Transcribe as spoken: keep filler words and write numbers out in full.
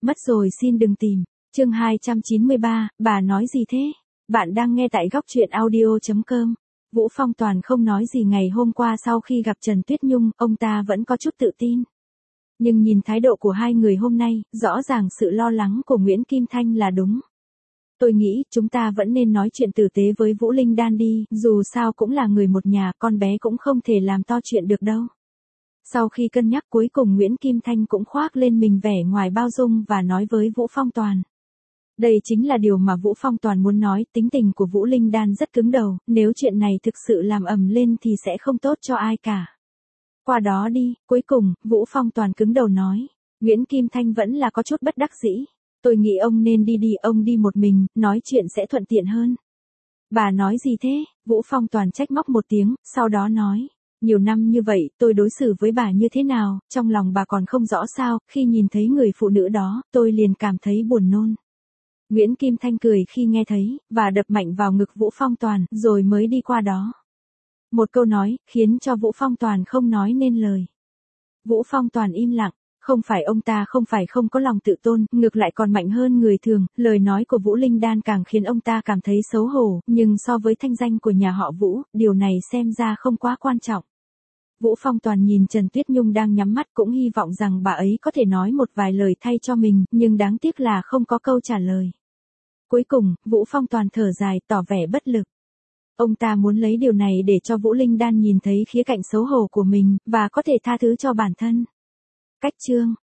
Mất rồi xin đừng tìm. Chương hai trăm chín mươi ba, bà nói gì thế? Bạn đang nghe tại góc truyện audio chấm com. Vũ Phong Toàn không nói gì ngày hôm qua sau khi gặp Trần Tuyết Nhung, ông ta vẫn có chút tự tin. Nhưng nhìn thái độ của hai người hôm nay, rõ ràng sự lo lắng của Nguyễn Kim Thanh là đúng. Tôi nghĩ chúng ta vẫn nên nói chuyện tử tế với Vũ Linh Đan đi, dù sao cũng là người một nhà, con bé cũng không thể làm to chuyện được đâu. Sau khi cân nhắc cuối cùng Nguyễn Kim Thanh cũng khoác lên mình vẻ ngoài bao dung và nói với Vũ Phong Toàn. Đây chính là điều mà Vũ Phong Toàn muốn nói, tính tình của Vũ Linh Đan rất cứng đầu, nếu chuyện này thực sự làm ầm lên thì sẽ không tốt cho ai cả. Qua đó đi, cuối cùng, Vũ Phong Toàn cứng đầu nói. Nguyễn Kim Thanh vẫn là có chút bất đắc dĩ. Tôi nghĩ ông nên đi đi, ông đi một mình, nói chuyện sẽ thuận tiện hơn. Bà nói gì thế? Vũ Phong Toàn trách móc một tiếng, sau đó nói. Nhiều năm như vậy, tôi đối xử với bà như thế nào, trong lòng bà còn không rõ sao, khi nhìn thấy người phụ nữ đó, tôi liền cảm thấy buồn nôn. Nguyễn Kim Thanh cười khi nghe thấy, và đập mạnh vào ngực Vũ Phong Toàn, rồi mới đi qua đó. Một câu nói, khiến cho Vũ Phong Toàn không nói nên lời. Vũ Phong Toàn im lặng, không phải ông ta không phải không có lòng tự tôn, ngược lại còn mạnh hơn người thường, lời nói của Vũ Linh Đan càng khiến ông ta cảm thấy xấu hổ, nhưng so với thanh danh của nhà họ Vũ, điều này xem ra không quá quan trọng. Vũ Phong Toàn nhìn Trần Tuyết Nhung đang nhắm mắt cũng hy vọng rằng bà ấy có thể nói một vài lời thay cho mình, nhưng đáng tiếc là không có câu trả lời. Cuối cùng, Vũ Phong Toàn thở dài tỏ vẻ bất lực. Ông ta muốn lấy điều này để cho Vũ Linh Đan nhìn thấy khía cạnh xấu hổ của mình, và có thể tha thứ cho bản thân. Cách chương